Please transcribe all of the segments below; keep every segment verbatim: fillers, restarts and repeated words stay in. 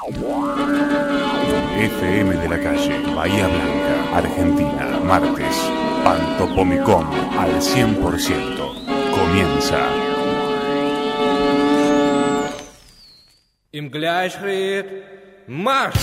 F M de la calle, Bahía Blanca, Argentina, martes, Pantopomicón al cien por ciento. Comienza. Im Gleichschritt, Marsch!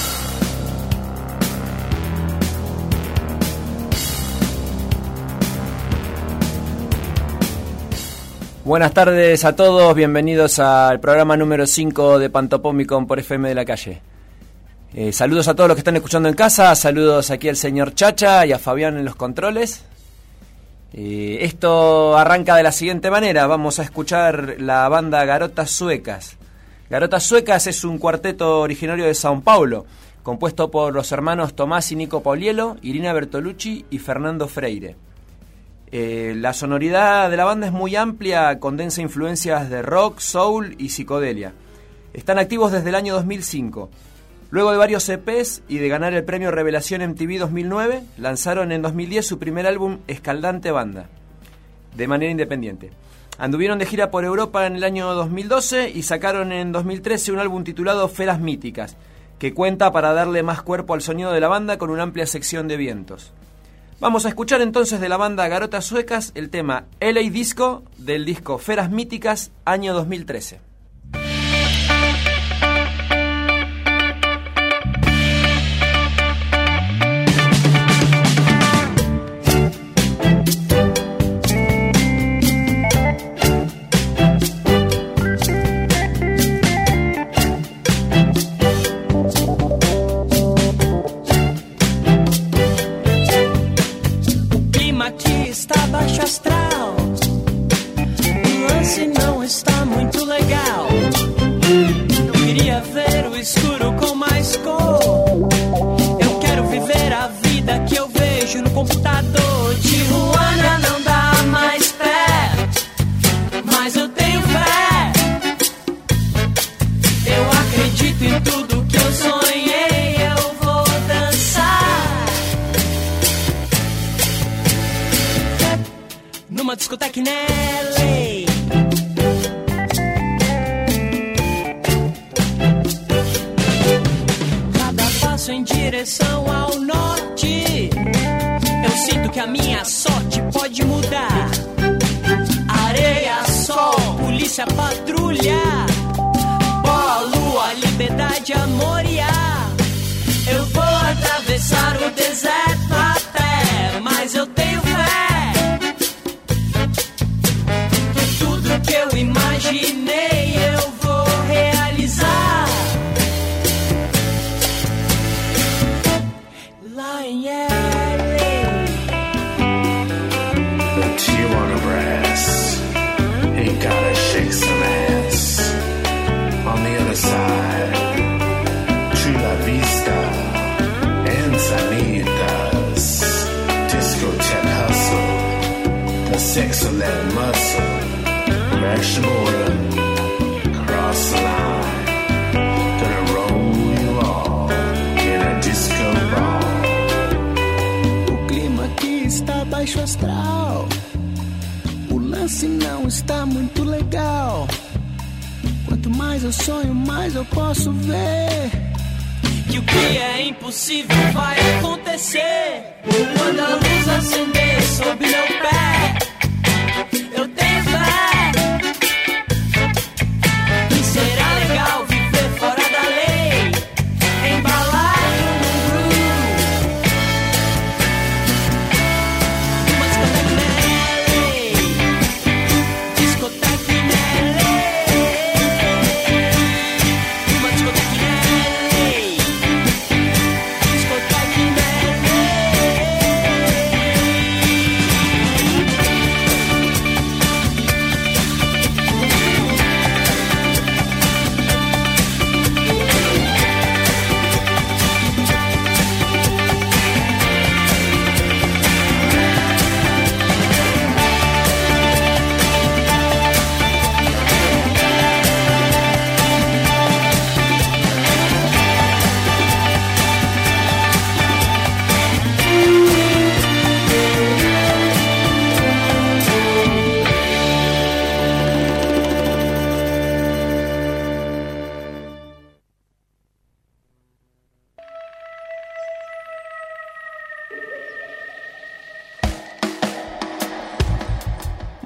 Buenas tardes a todos, bienvenidos al programa número cinco de Pantopomicón por F M de la calle. Eh, saludos a todos los que están escuchando en casa, saludos aquí al señor Chacha y a Fabián en los controles. Eh, esto arranca de la siguiente manera, vamos a escuchar la banda Garotas Suecas. Garotas Suecas es un cuarteto originario de São Paulo, compuesto por los hermanos Tomás y Nico Paulielo, Irina Bertolucci y Fernando Freire. Eh, la sonoridad de la banda es muy amplia, condensa influencias de rock, soul y psicodelia. Están activos desde el año dos mil cinco. Luego de varios E Pes y de ganar el premio Revelación M T V dos mil nueve, lanzaron en dos mil diez su primer álbum Escaldante Banda, de manera independiente. Anduvieron de gira por Europa en el año dos mil doce y sacaron en dos mil trece un álbum titulado Feras Míticas, que cuenta para darle más cuerpo al sonido de la banda con una amplia sección de vientos. Vamos a escuchar entonces de la banda Garotas Suecas el tema L A Disco del disco Feras Míticas, año dos mil trece.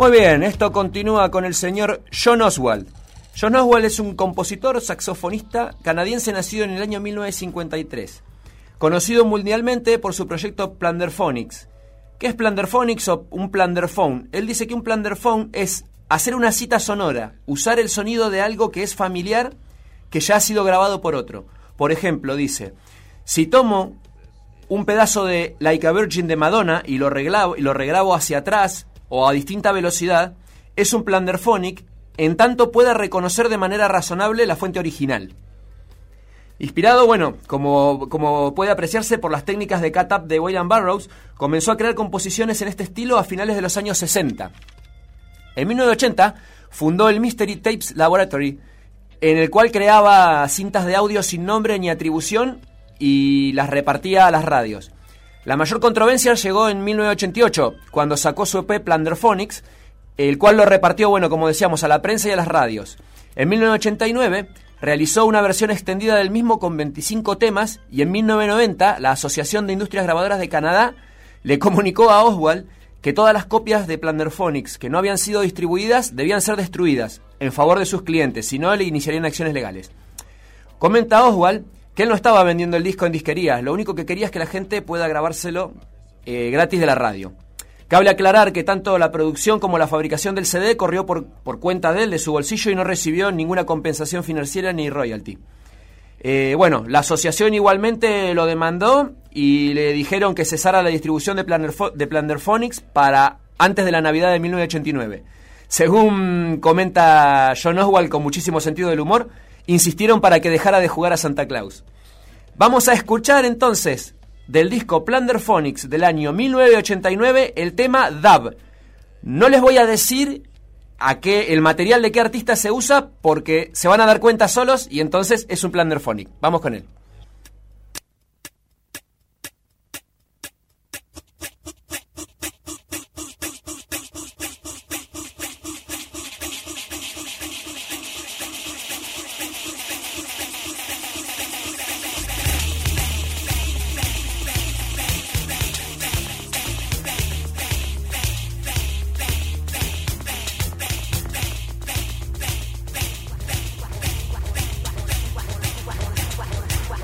Muy bien, esto continúa con el señor John Oswald. John Oswald es un compositor, saxofonista canadiense nacido en el año mil novecientos cincuenta y tres, conocido mundialmente por su proyecto Plunderphonics. ¿Qué es Plunderphonics o un Plunderphone? Él dice que un Plunderphone es hacer una cita sonora, usar el sonido de algo que es familiar, que ya ha sido grabado por otro. Por ejemplo, dice, si tomo un pedazo de Like a Virgin de Madonna y lo regrabo, y lo regrabo hacia atrás o a distinta velocidad, es un Plunderphonic, en tanto pueda reconocer de manera razonable la fuente original. Inspirado, bueno, como, como puede apreciarse por las técnicas de cut-up de Wayland Burroughs, comenzó a crear composiciones en este estilo a finales de los años sesenta. En mil novecientos ochenta fundó el Mystery Tapes Laboratory, en el cual creaba cintas de audio sin nombre ni atribución y las repartía a las radios. La mayor controversia llegó en mil novecientos ochenta y ocho, cuando sacó su E P Plunderphonics, el cual lo repartió, bueno, como decíamos, a la prensa y a las radios. En mil novecientos ochenta y nueve realizó una versión extendida del mismo con veinticinco temas, y en mil novecientos noventa la Asociación de Industrias Grabadoras de Canadá le comunicó a Oswald que todas las copias de Plunderphonics que no habían sido distribuidas debían ser destruidas en favor de sus clientes, si no le iniciarían acciones legales. Comenta Oswald que él no estaba vendiendo el disco en disquerías, lo único que quería es que la gente pueda grabárselo eh, gratis de la radio. Cabe aclarar que tanto la producción como la fabricación del C D corrió por, por cuenta de él, de su bolsillo, y no recibió ninguna compensación financiera ni royalty. Eh, bueno, la asociación igualmente lo demandó y le dijeron que cesara la distribución de, Plunderph- de Plunderphonics para antes de la Navidad de mil novecientos ochenta y nueve. Según comenta John Oswald con muchísimo sentido del humor, insistieron para que dejara de jugar a Santa Claus. Vamos a escuchar entonces del disco Plunderphonics del año mil novecientos ochenta y nueve el tema Dub. No les voy a decir a qué, el material de qué artista se usa, porque se van a dar cuenta solos y entonces es un Plunderphonic. Vamos con él. Wow.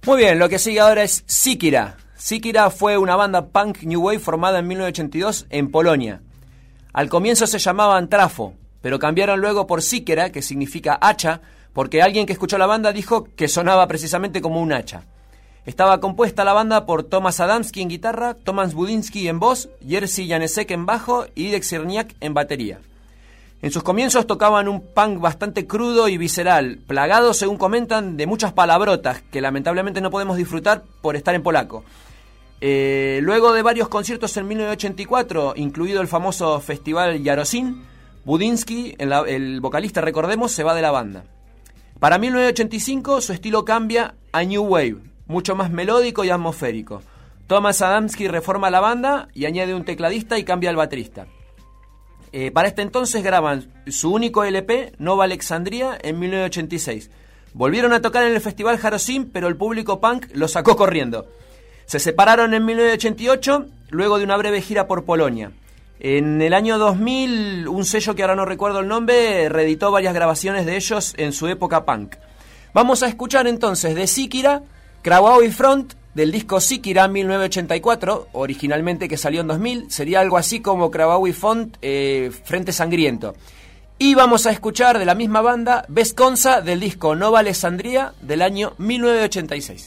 Muy bien, lo que sigue ahora es Sikira. Sikira fue una banda punk new wave formada en mil novecientos ochenta y dos en Polonia. Al comienzo se llamaban Trafo, pero cambiaron luego por Sikira, que significa hacha, porque alguien que escuchó la banda dijo que sonaba precisamente como un hacha. Estaba compuesta la banda por Tomasz Adamski en guitarra, Tomasz Budyński en voz, Jerzy Janesek en bajo y Irek Czerniak en batería. En sus comienzos tocaban un punk bastante crudo y visceral, plagado, según comentan, de muchas palabrotas que lamentablemente no podemos disfrutar por estar en polaco. Eh, luego de varios conciertos en mil novecientos ochenta y cuatro, incluido el famoso festival Jarocin, Budyński, el, el vocalista, recordemos, se va de la banda. Para mil novecientos ochenta y cinco su estilo cambia a New Wave, mucho más melódico y atmosférico. Tomasz Adamski reforma la banda y añade un tecladista y cambia al baterista. Eh, para este entonces graban su único L P, Nova Alexandria, en mil novecientos ochenta y seis. Volvieron a tocar en el festival Jarocin, pero el público punk los sacó corriendo. Se separaron en mil novecientos ochenta y ocho, luego de una breve gira por Polonia. En el año dos mil, un sello que ahora no recuerdo el nombre, reeditó varias grabaciones de ellos en su época punk. Vamos a escuchar entonces de Sikira, Krawawi Front, del disco Sikira mil novecientos ochenta y cuatro, originalmente que salió en dos mil, sería algo así como Krawawi Front, eh, Frente Sangriento. Y vamos a escuchar de la misma banda, Veskonza, del disco Nova Alexandria, del año mil novecientos ochenta y seis.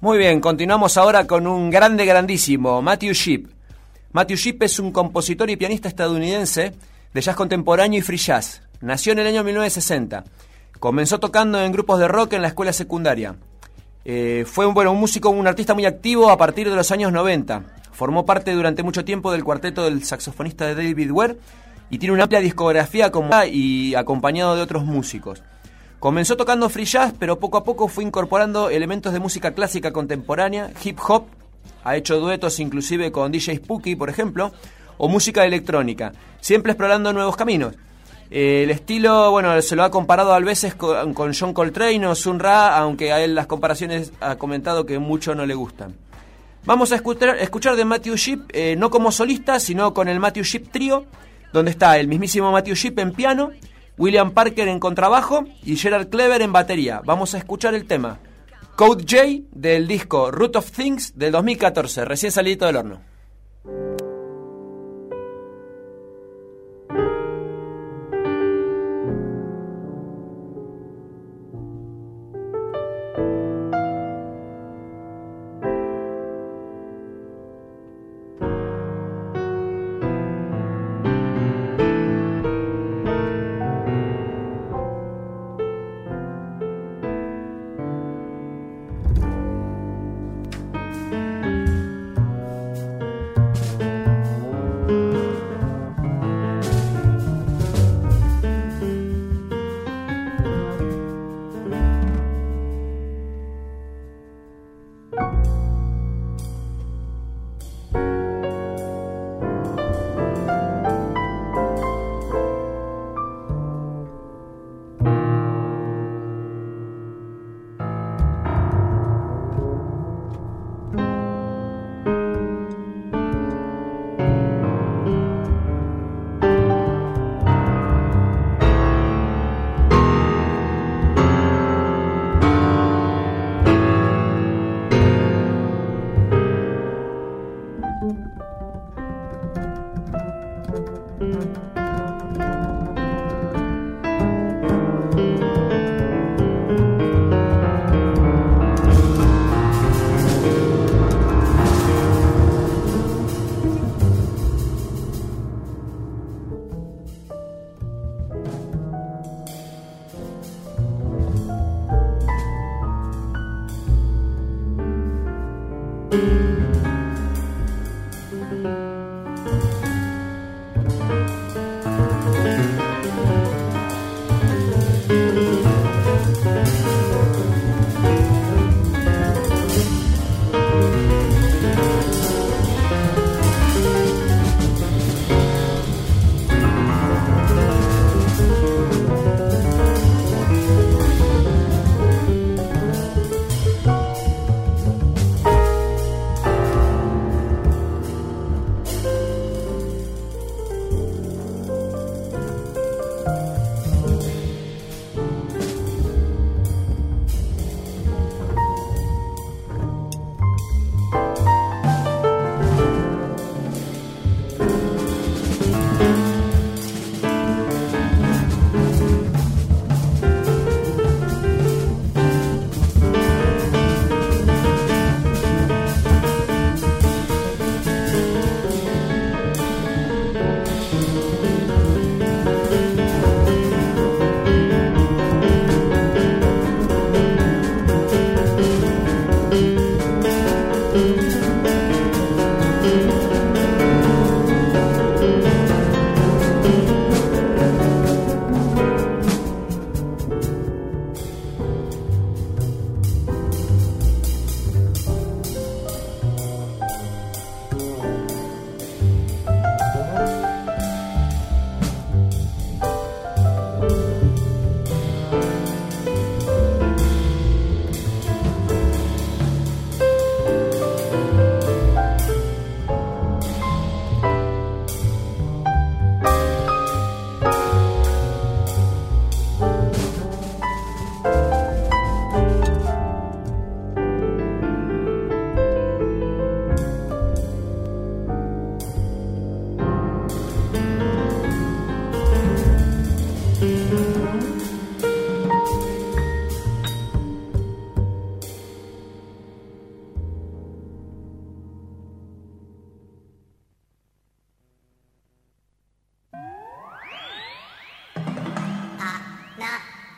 Muy bien, continuamos ahora con un grande grandísimo, Matthew Shipp. Matthew Shipp es un compositor y pianista estadounidense de jazz contemporáneo y free jazz. Nació en el año mil novecientos sesenta. Comenzó tocando en grupos de rock en la escuela secundaria. Eh, fue un, bueno, un músico, un artista muy activo a partir de los años noventa. Formó parte durante mucho tiempo del cuarteto del saxofonista de David Ware y tiene una amplia discografía como y acompañado de otros músicos. Comenzó tocando free jazz, pero poco a poco fue incorporando elementos de música clásica contemporánea, hip hop, ha hecho duetos inclusive con D J Spooky, por ejemplo, o música electrónica, siempre explorando nuevos caminos. Eh, el estilo, bueno, se lo ha comparado a veces con, con John Coltrane o Sun Ra, aunque a él las comparaciones ha comentado que mucho no le gustan. Vamos a escuchar, escuchar de Matthew Shipp, eh, no como solista, sino con el Matthew Shipp Trio, donde está el mismísimo Matthew Shipp en piano, William Parker en contrabajo y Gerald Clever en batería. Vamos a escuchar el tema Code J del disco Root of Things del dos mil catorce, recién salidito del horno.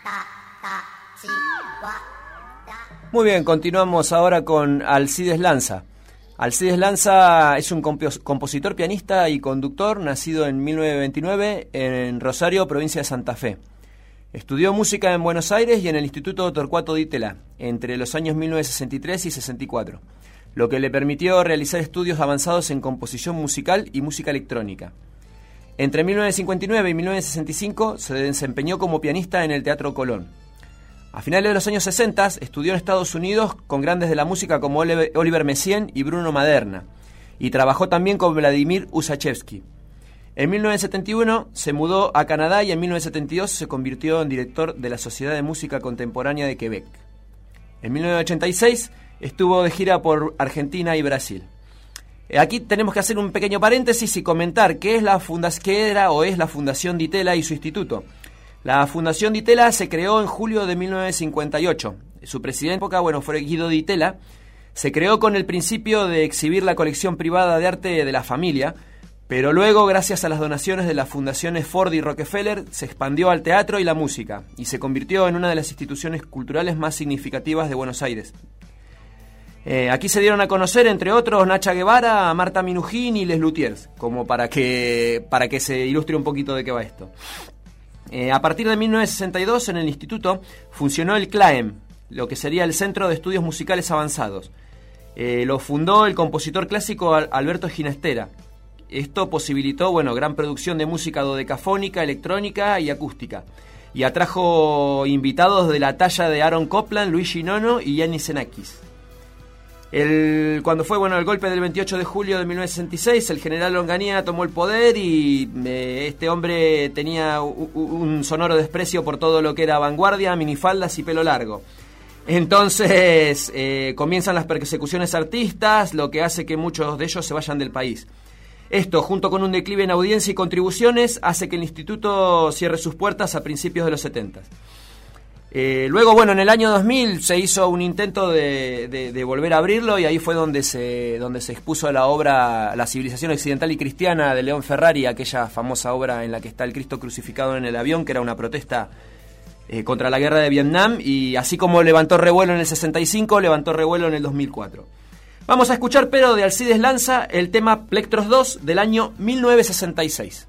Muy bien, continuamos ahora con Alcides Lanza. Alcides Lanza es un compos- compositor, pianista y conductor, nacido en mil novecientos veintinueve en Rosario, provincia de Santa Fe. Estudió música en Buenos Aires y en el Instituto Torcuato Di Tella entre los años mil novecientos sesenta y tres y sesenta y cuatro, lo que le permitió realizar estudios avanzados en composición musical y música electrónica. Entre mil novecientos cincuenta y nueve y mil novecientos sesenta y cinco se desempeñó como pianista en el Teatro Colón. A finales de los años sesenta estudió en Estados Unidos con grandes de la música como Oliver Messiaen y Bruno Maderna, y trabajó también con Vladimir Ussachevsky. En mil novecientos setenta y uno se mudó a Canadá y en mil novecientos setenta y dos se convirtió en director de la Sociedad de Música Contemporánea de Quebec. En mil novecientos ochenta y seis estuvo de gira por Argentina y Brasil. Aquí tenemos que hacer un pequeño paréntesis y comentar qué es la funda- qué era o es la Fundación Di Tella y su instituto. La Fundación Di Tella se creó en julio de mil novecientos cincuenta y ocho. Su presidente en época, bueno, fue Guido Di Tella. Se creó con el principio de exhibir la colección privada de arte de la familia, pero luego, gracias a las donaciones de las fundaciones Ford y Rockefeller, se expandió al teatro y la música, y se convirtió en una de las instituciones culturales más significativas de Buenos Aires. Eh, aquí se dieron a conocer, entre otros, Nacha Guevara, Marta Minujín y Les Luthiers, como para que, para que se ilustre un poquito de qué va esto. Eh, a partir de mil novecientos sesenta y dos, en el instituto, funcionó el CLAEM, lo que sería el Centro de Estudios Musicales Avanzados. Eh, lo fundó el compositor clásico Alberto Ginastera. Esto posibilitó, bueno, gran producción de música dodecafónica, electrónica y acústica. Y atrajo invitados de la talla de Aaron Copland, Luigi Nono y Giannis Xenakis. El, cuando fue bueno el golpe del veintiocho de julio de mil novecientos sesenta y seis, el general Onganía tomó el poder y eh, este hombre tenía u, u, un sonoro desprecio por todo lo que era vanguardia, minifaldas y pelo largo. Entonces eh, comienzan las persecuciones artistas, lo que hace que muchos de ellos se vayan del país. Esto, junto con un declive en audiencia y contribuciones, hace que el instituto cierre sus puertas a principios de los setenta. Eh, luego, bueno, en el año dos mil se hizo un intento de, de, de volver a abrirlo, y ahí fue donde se, donde se expuso la obra La civilización occidental y cristiana de León Ferrari, aquella famosa obra en la que está el Cristo crucificado en el avión, que era una protesta eh, contra la guerra de Vietnam, y así como levantó revuelo en el sesenta y cinco, levantó revuelo en el dos mil cuatro. Vamos a escuchar, pero de Alcides Lanza, el tema Plectros dos del año mil novecientos sesenta y seis.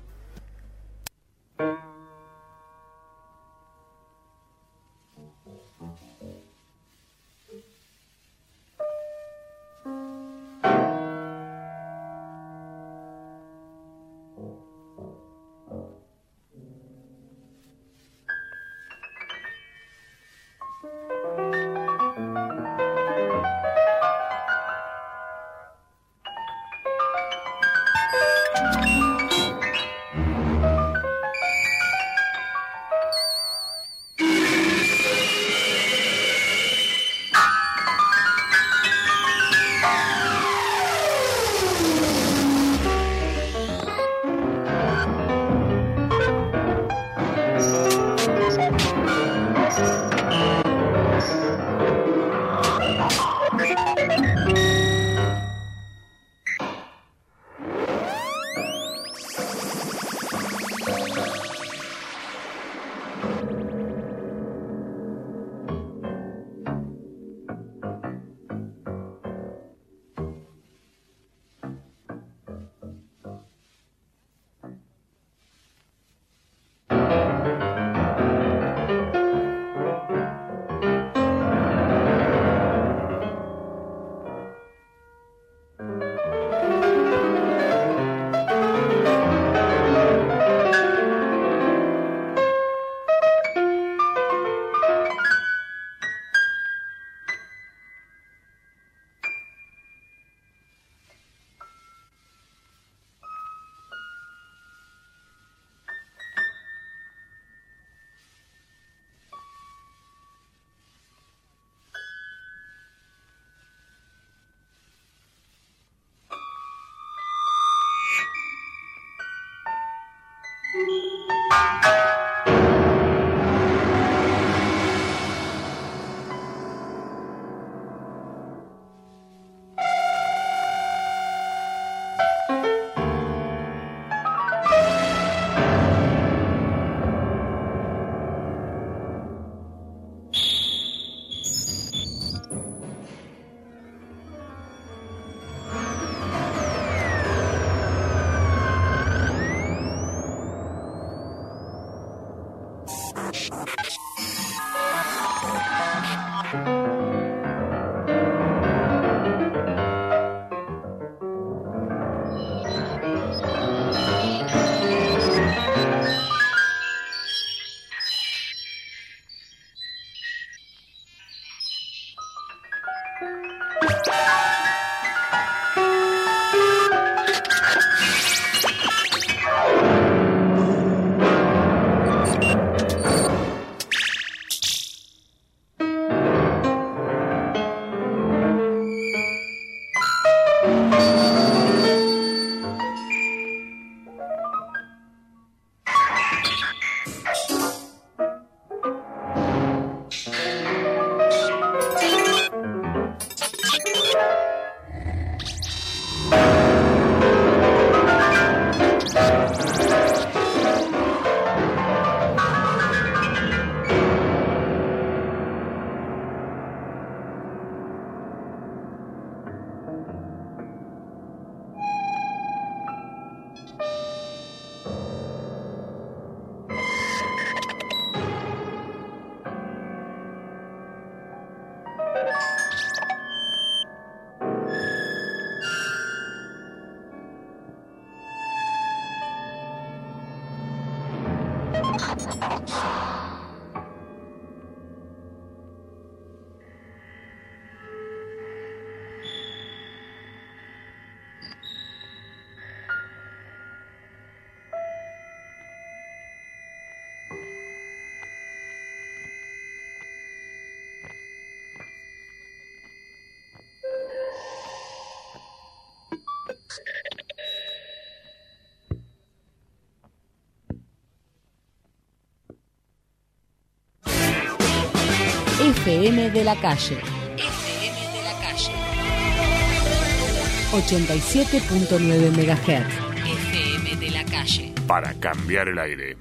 F M de la calle. F M de la calle. ochenta y siete punto nueve megahertz. F M de la calle. Para cambiar el aire.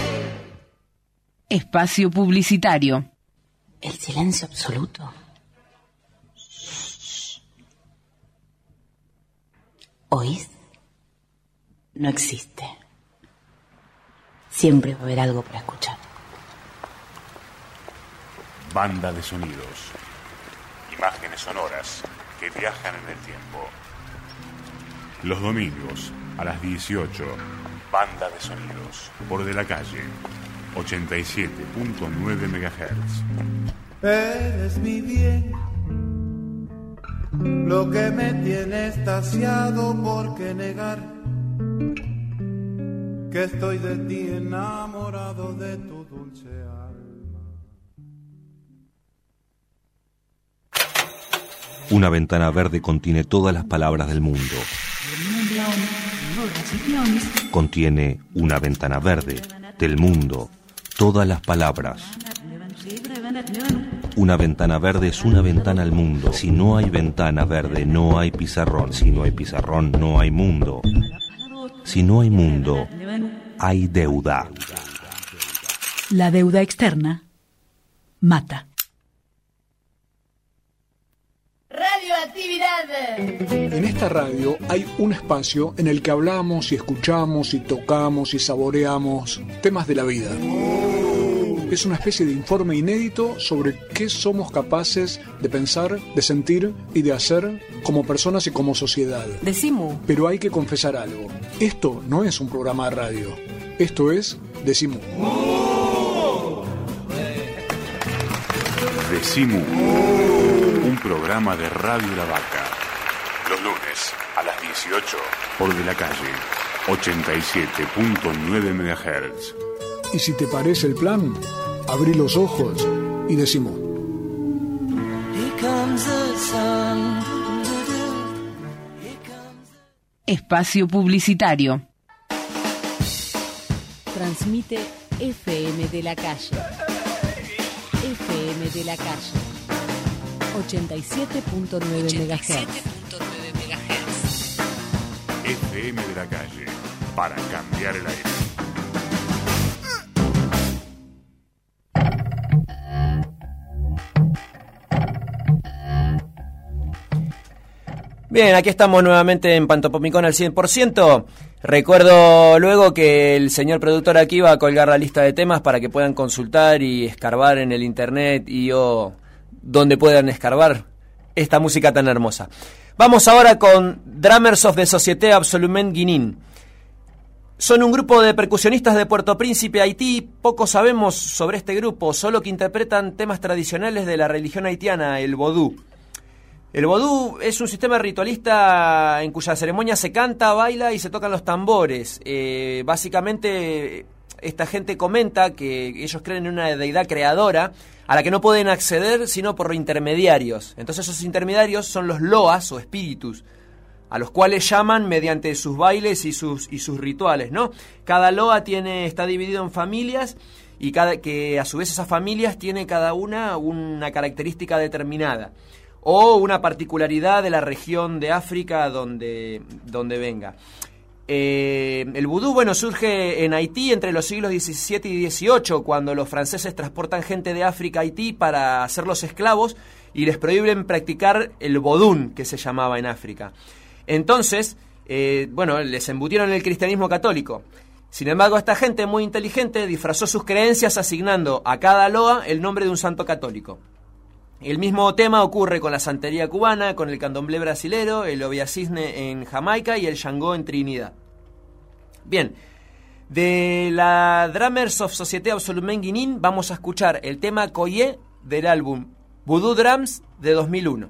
Espacio publicitario. El silencio absoluto. ¿Oís? No existe. Siempre va a haber algo para escuchar. Banda de sonidos. Imágenes sonoras que viajan en el tiempo. Los domingos a las dieciocho. Banda de sonidos. Por De la Calle. ochenta y siete punto nueve megahertz. Eres mi bien, lo que me tiene extasiado, ¿por qué negar que estoy de ti enamorado, de tu dulce alma? Una ventana verde contiene todas las palabras del mundo. Contiene una ventana verde del mundo, todas las palabras. Una ventana verde es una ventana al mundo. Si no hay ventana verde, no hay pizarrón. Si no hay pizarrón, no hay mundo. Si no hay mundo, hay deuda. La deuda externa mata. Radioactividad. En esta radio hay un espacio en el que hablamos y escuchamos y tocamos y saboreamos temas de la vida. Es una especie de informe inédito sobre qué somos capaces de pensar, de sentir y de hacer como personas y como sociedad. Decimu. Pero hay que confesar algo. Esto no es un programa de radio. Esto es Decimu. Decimu. Un programa de Radio La Vaca. Los lunes a las dieciocho por De la Calle. ochenta y siete punto nueve megahertz. Y si te parece el plan, abrí los ojos y decimos. Espacio publicitario. Transmite F M de la Calle. F M de la Calle. ochenta y siete punto nueve megahertz. F M de la Calle. Para cambiar el aire. Bien, aquí estamos nuevamente en Pantopomicón al cien por ciento. Recuerdo luego que el señor productor aquí va a colgar la lista de temas para que puedan consultar y escarbar en el internet y o donde puedan escarbar esta música tan hermosa. Vamos ahora con Drummers of the Société Absolument Guinin. Son un grupo de percusionistas de Puerto Príncipe, Haití. Poco sabemos sobre este grupo, solo que interpretan temas tradicionales de la religión haitiana, el vodú. El vodú es un sistema ritualista en cuya ceremonia se canta, baila y se tocan los tambores. Eh, básicamente, esta gente comenta que ellos creen en una deidad creadora a la que no pueden acceder sino por intermediarios. Entonces esos intermediarios son los loas o espíritus, a los cuales llaman mediante sus bailes y sus, y sus rituales, ¿no? Cada loa tiene, está dividido en familias y cada, que a su vez esas familias tienen cada una una característica determinada o una particularidad de la región de África donde, donde venga. Eh, el vudú, bueno, surge en Haití entre los siglos diecisiete y dieciocho, cuando los franceses transportan gente de África a Haití para hacerlos esclavos y les prohíben practicar el vodún, que se llamaba en África. Entonces, eh, bueno, les embutieron el cristianismo católico. Sin embargo, esta gente muy inteligente disfrazó sus creencias asignando a cada loa el nombre de un santo católico. El mismo tema ocurre con la santería cubana, con el candomblé brasilero, el oviacisne en Jamaica y el Shango en Trinidad. Bien, de la Drummers of Société Absolument Guinin vamos a escuchar el tema Koyé del álbum Voodoo Drums de dos mil uno.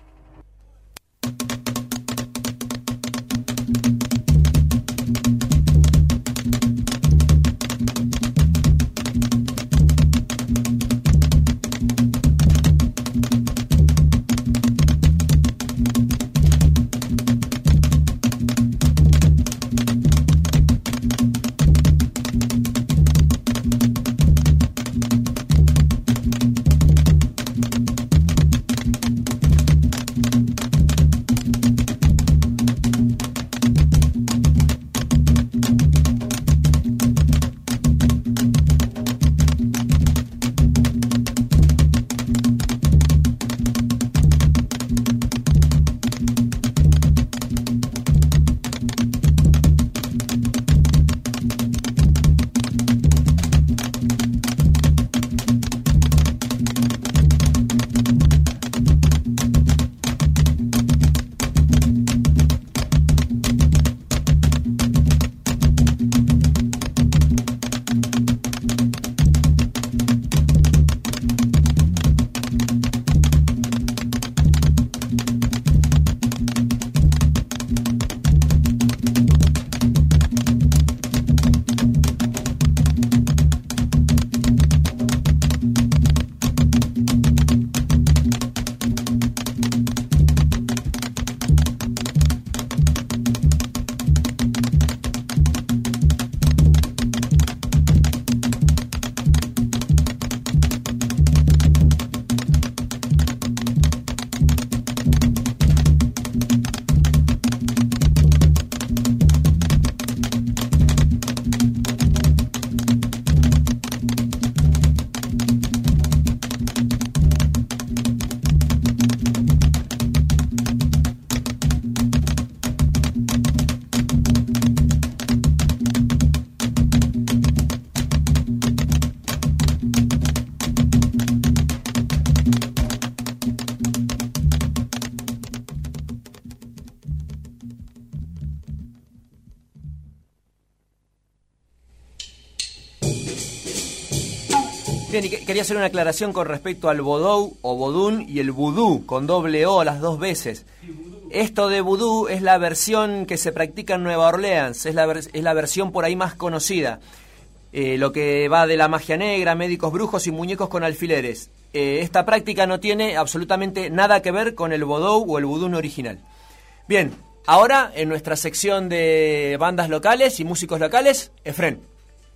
Bien, y que, quería hacer una aclaración con respecto al vodou o vodún y el vudú, con doble O las dos veces. Esto de vudú es la versión que se practica en Nueva Orleans, es la, es la versión por ahí más conocida. Eh, lo que va de la magia negra, médicos brujos y muñecos con alfileres. Eh, esta práctica no tiene absolutamente nada que ver con el vodou o el vudú original. Bien, ahora en nuestra sección de bandas locales y músicos locales, Efrén.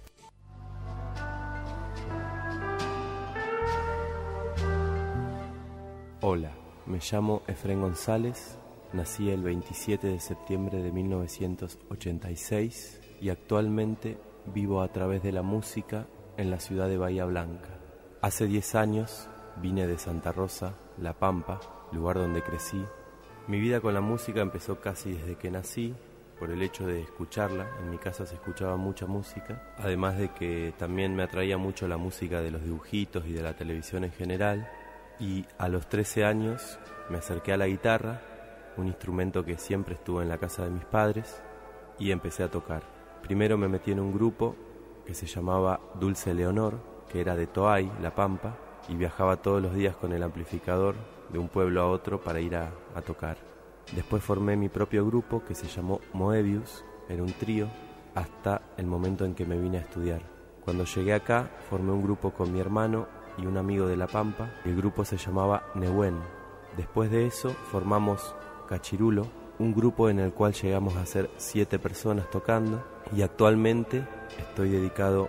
Hola, me llamo Efrén González, nací el veintisiete de septiembre de mil novecientos ochenta y seis y actualmente vivo a través de la música en la ciudad de Bahía Blanca. Hace diez años vine de Santa Rosa, La Pampa, lugar donde crecí. Mi vida con la música empezó casi desde que nací, por el hecho de escucharla. En mi casa se escuchaba mucha música, además de que también me atraía mucho la música de los dibujitos y de la televisión en general. Y a los trece años me acerqué a la guitarra, un instrumento que siempre estuvo en la casa de mis padres, y empecé a tocar. Primero me metí en un grupo que se llamaba Dulce Leonor, que era de Toay, La Pampa, y viajaba todos los días con el amplificador de un pueblo a otro para ir a, a tocar. Después formé mi propio grupo que se llamó Moebius, era un trío, hasta el momento en que me vine a estudiar. Cuando llegué acá, formé un grupo con mi hermano y un amigo de La Pampa. El grupo se llamaba Nehuen. Después de eso formamos Cachirulo, un grupo en el cual llegamos a ser siete personas tocando, y actualmente estoy dedicado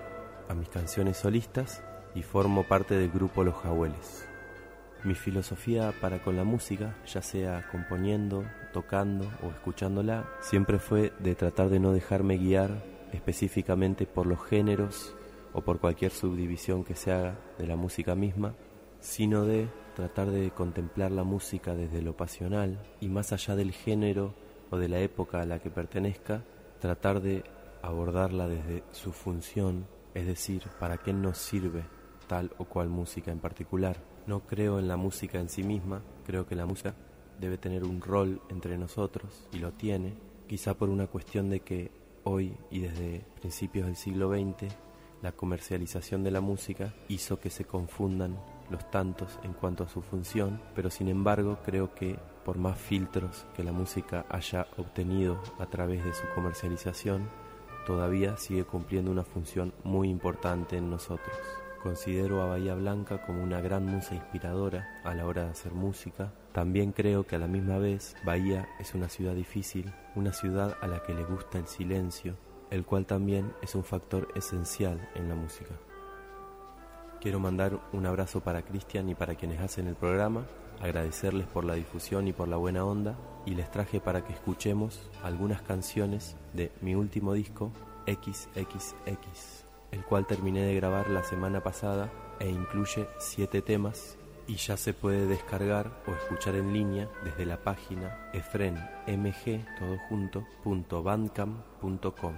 a mis canciones solistas y formo parte del grupo Los Jagüeles. Mi filosofía para con la música, ya sea componiendo, tocando o escuchándola, siempre fue de tratar de no dejarme guiar específicamente por los géneros o por cualquier subdivisión que se haga de la música misma, sino de tratar de contemplar la música desde lo pasional y más allá del género o de la época a la que pertenezca, tratar de abordarla desde su función, es decir, para qué nos sirve tal o cual música en particular. No creo en la música en sí misma, creo que la música debe tener un rol entre nosotros, y lo tiene, quizá por una cuestión de que hoy y desde principios del siglo veinte, la comercialización de la música hizo que se confundan los tantos en cuanto a su función, pero sin embargo creo que por más filtros que la música haya obtenido a través de su comercialización, todavía sigue cumpliendo una función muy importante en nosotros. Considero a Bahía Blanca como una gran musa inspiradora a la hora de hacer música. También creo que a la misma vez Bahía es una ciudad difícil, una ciudad a la que le gusta el silencio, el cual también es un factor esencial en la música. Quiero mandar un abrazo para Cristian y para quienes hacen el programa, agradecerles por la difusión y por la buena onda, y les traje para que escuchemos algunas canciones de mi último disco, equis equis equis, el cual terminé de grabar la semana pasada e incluye siete temas y ya se puede descargar o escuchar en línea desde la página efrenmg todo junto punto bandcamp punto com.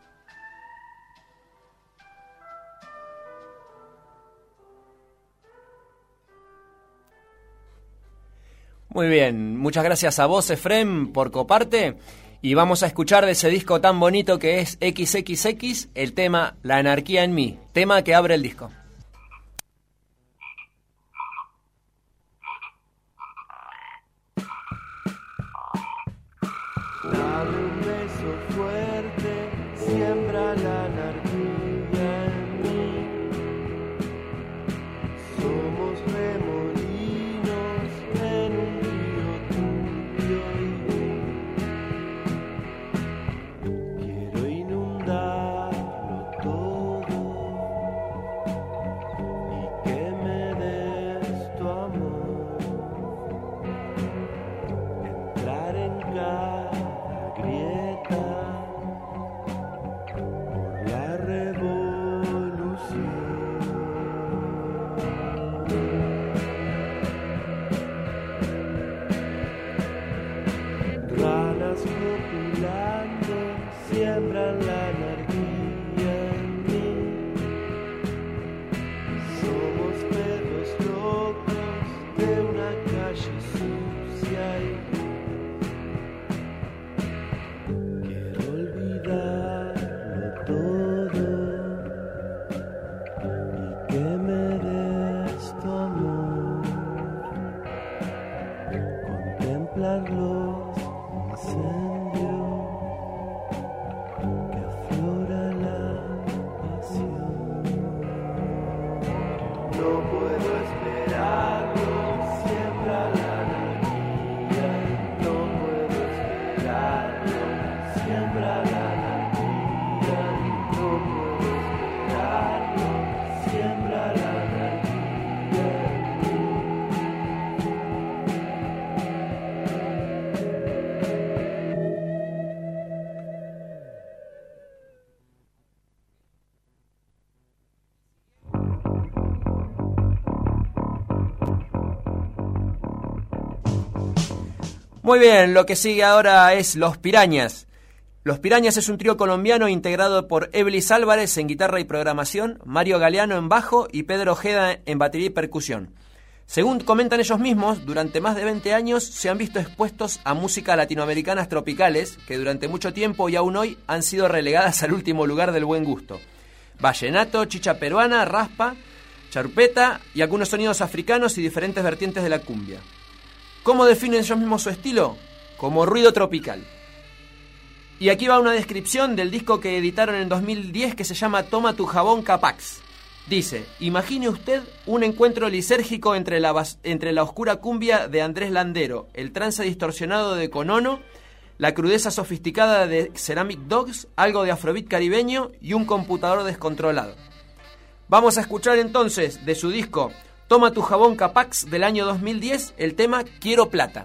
Muy bien, muchas gracias a vos, Efrén, por coparte. Y vamos a escuchar de ese disco tan bonito que es equis equis equis el tema La Anarquía en Mí, tema que abre el disco. Dame un beso fuerte, siembra la anarquía en mí. Somos remolinos en un río turbio y quiero inundarlo todo y que me des tu amor, entrar en cada grieta por la revolución. Ranas copulando siembran la anarquía en mí. Somos perros locos de una calle sucia y quiero olvidarlo todo y que me des tu amor, contemplar los incendios que aflora la pasión. No puedo esperarlo, siembra la anarquía. No puedo esperarlo, siembra la anarquía. No puedo esperarlo, siembra la anarquía. Muy bien, lo que sigue ahora es Los Pirañas. Los Pirañas es un trío colombiano integrado por Eblis Álvarez en guitarra y programación, Mario Galeano en bajo y Pedro Ojeda en batería y percusión. Según comentan ellos mismos, durante más de veinte años se han visto expuestos a música latinoamericanas tropicales que durante mucho tiempo y aún hoy han sido relegadas al último lugar del buen gusto. Vallenato, chicha peruana, raspa, charpeta y algunos sonidos africanos y diferentes vertientes de la cumbia. ¿Cómo definen ellos mismos su estilo? Como ruido tropical. Y aquí va una descripción del disco que editaron en dos mil diez que se llama Toma tu jabón Capax. Dice: imagine usted un encuentro lisérgico entre la, entre la oscura cumbia de Andrés Landero, el trance distorsionado de Conono, la crudeza sofisticada de Ceramic Dogs, algo de afrobeat caribeño y un computador descontrolado. Vamos a escuchar entonces de su disco Toma tu jabón Capax del año dos mil diez el tema Quiero Plata.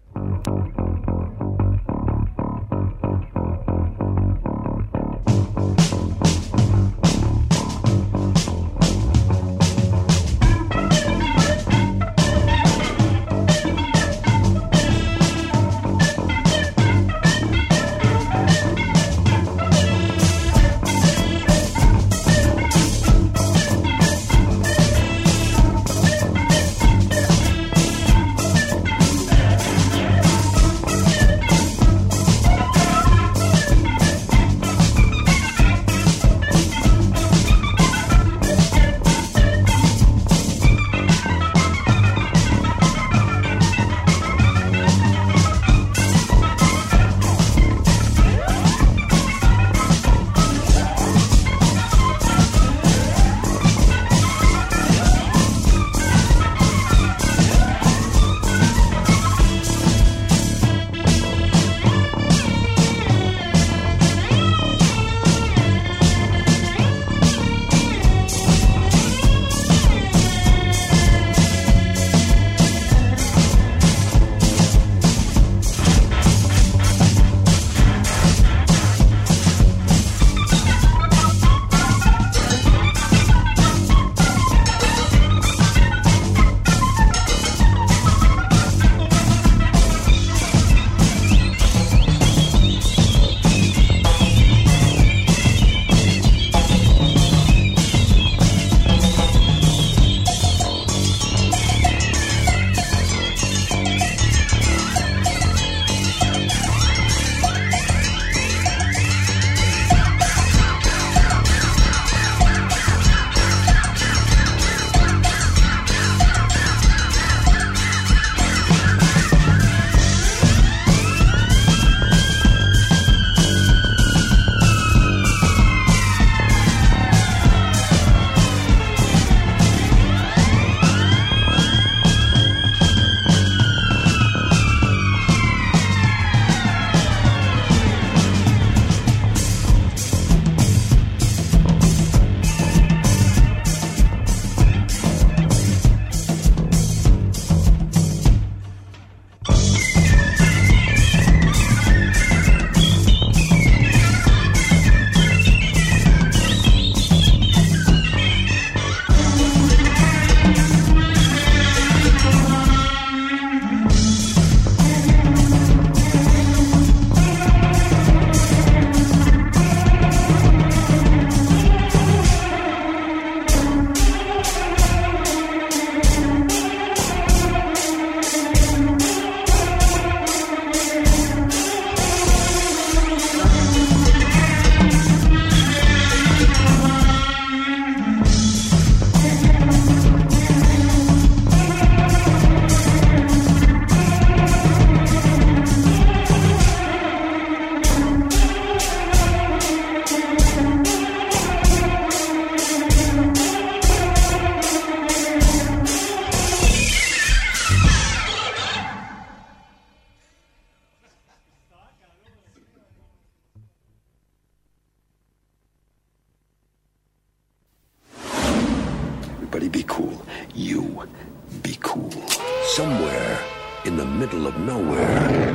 Everybody be cool. You be cool. Somewhere in the middle of nowhere.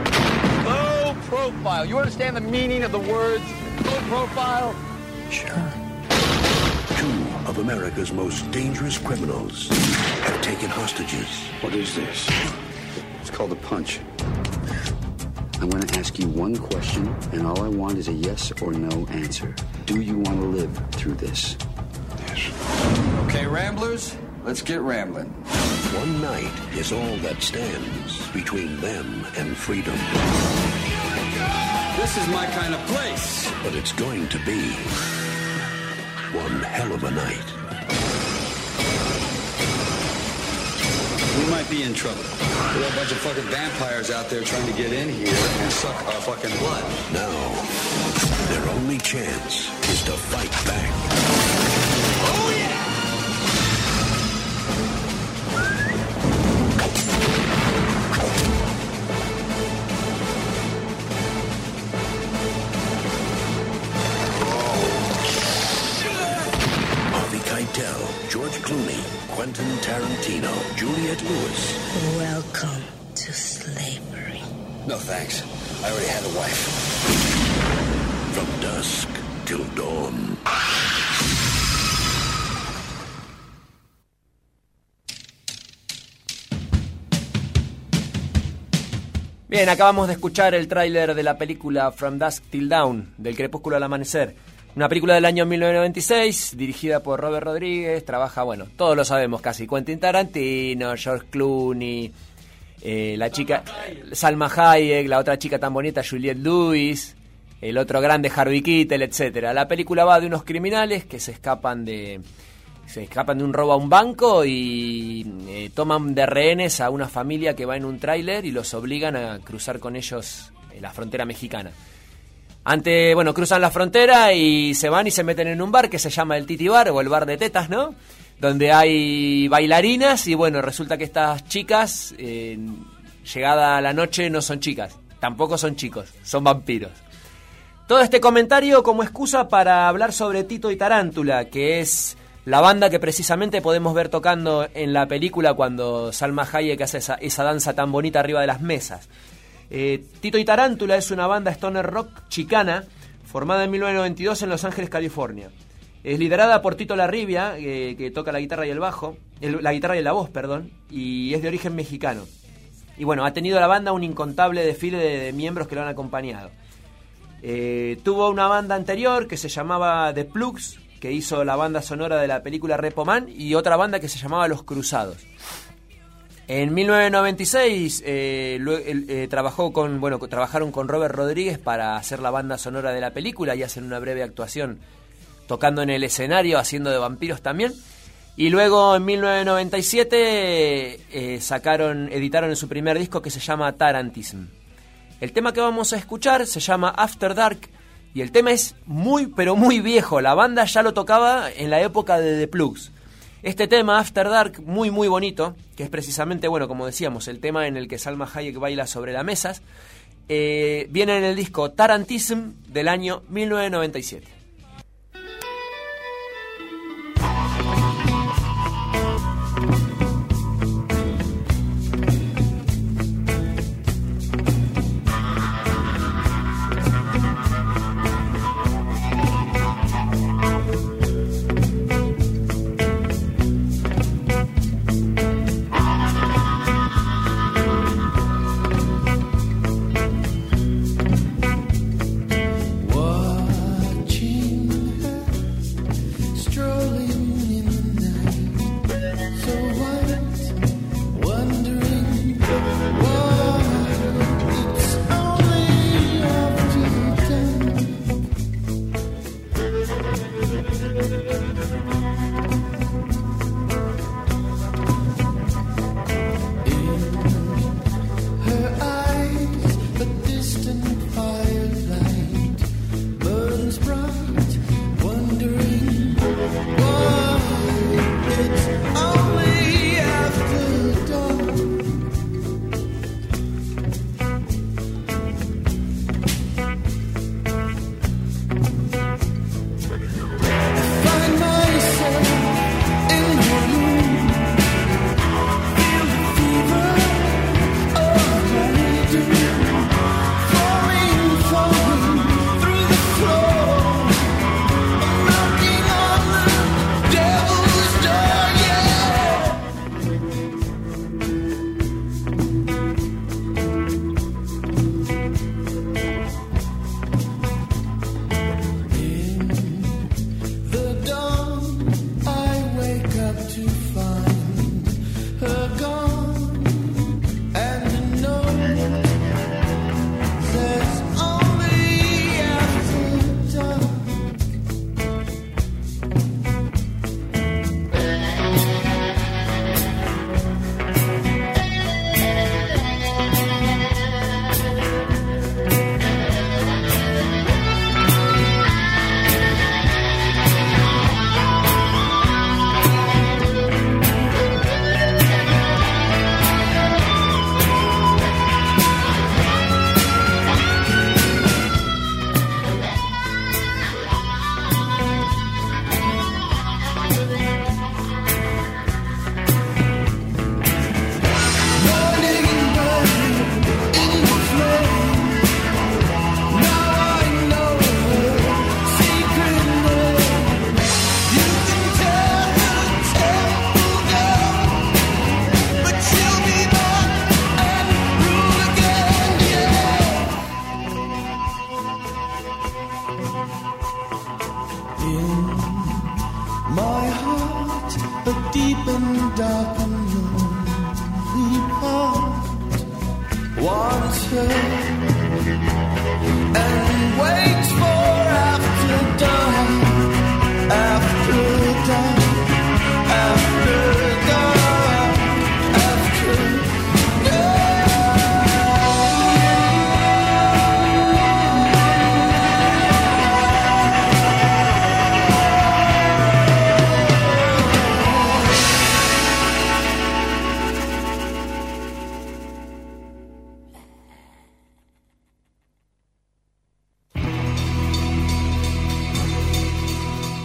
Low profile. You understand the meaning of the words low profile? Sure. Two of America's most dangerous criminals have taken hostages. What is this? It's called a punch. I'm going to ask you one question, and all I want is a yes or no answer. Do you want to live through this? Yes. Okay, Ramblers, let's get rambling. One night is all that stands between them and freedom. This is my kind of place. But it's going to be one hell of a night. We might be in trouble. There are a bunch of fucking vampires out there trying to get in here and suck our fucking blood. Now, their only chance is to fight back. Oh, yeah! Harvey Keitel Juliette Lewis. Welcome to slavery. No thanks. I already had a wife. From dusk till dawn. Bien, acabamos de escuchar el tráiler de la película From Dusk Till Dawn, del crepúsculo al amanecer. Una película del año mil novecientos noventa y seis, dirigida por Robert Rodríguez. Trabaja, bueno, todos lo sabemos casi, Quentin Tarantino, George Clooney, eh, la chica Salma Hayek, la otra chica tan bonita Juliette Lewis, el otro grande Harvey Keitel, etcétera. La película va de unos criminales que se escapan de... Se escapan de un robo a un banco y eh, toman de rehenes a una familia que va en un tráiler y los obligan a cruzar con ellos eh, la frontera mexicana. Ante, bueno, cruzan la frontera y se van y se meten en un bar que se llama el Titi Bar o el bar de tetas, ¿no? Donde hay bailarinas y bueno, resulta que estas chicas, eh, llegada la noche, no son chicas, tampoco son chicos, son vampiros. Todo este comentario como excusa para hablar sobre Tito y Tarántula, que es la banda que precisamente podemos ver tocando en la película cuando Salma Hayek hace esa, esa danza tan bonita arriba de las mesas. Eh, Tito y Tarántula es una banda stoner rock chicana formada en mil novecientos noventa y dos en Los Ángeles, California. Es liderada por Tito Larribia, eh, que toca la guitarra y el bajo, el, la guitarra y la voz, perdón, y es de origen mexicano. Y bueno, ha tenido la banda un incontable desfile de, de miembros que lo han acompañado. Eh, tuvo una banda anterior que se llamaba The Plugs, que hizo la banda sonora de la película Repo Man, y otra banda que se llamaba Los Cruzados. En mil novecientos noventa y seis eh, lo, eh, trabajó con, bueno, trabajaron con Robert Rodríguez para hacer la banda sonora de la película y hacen una breve actuación tocando en el escenario, haciendo de vampiros también. Y luego en mil novecientos noventa y siete eh, sacaron, editaron su primer disco que se llama Tarantism. El tema que vamos a escuchar se llama After Dark. Y el tema es muy, pero muy viejo. La banda ya lo tocaba en la época de The Plugs. Este tema, After Dark, muy, muy bonito, que es precisamente, bueno, como decíamos, el tema en el que Salma Hayek baila sobre las mesas, eh, viene en el disco Tarantism del año mil novecientos noventa y siete. Watching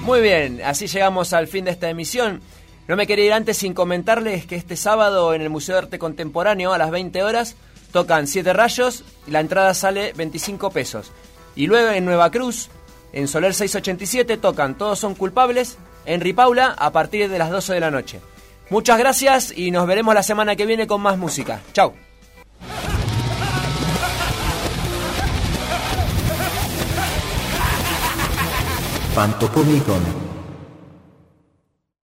Muy bien, así llegamos al fin de esta emisión. No me quería ir antes sin comentarles que este sábado en el Museo de Arte Contemporáneo a las veinte horas tocan Siete Rayos y la entrada sale veinticinco pesos. Y luego en Nueva Cruz, en Soler seiscientos ochenta y siete, tocan Todos son culpables en Ripaula a partir de las doce de la noche. Muchas gracias y nos veremos la semana que viene con más música. Chau. Pantopomicon.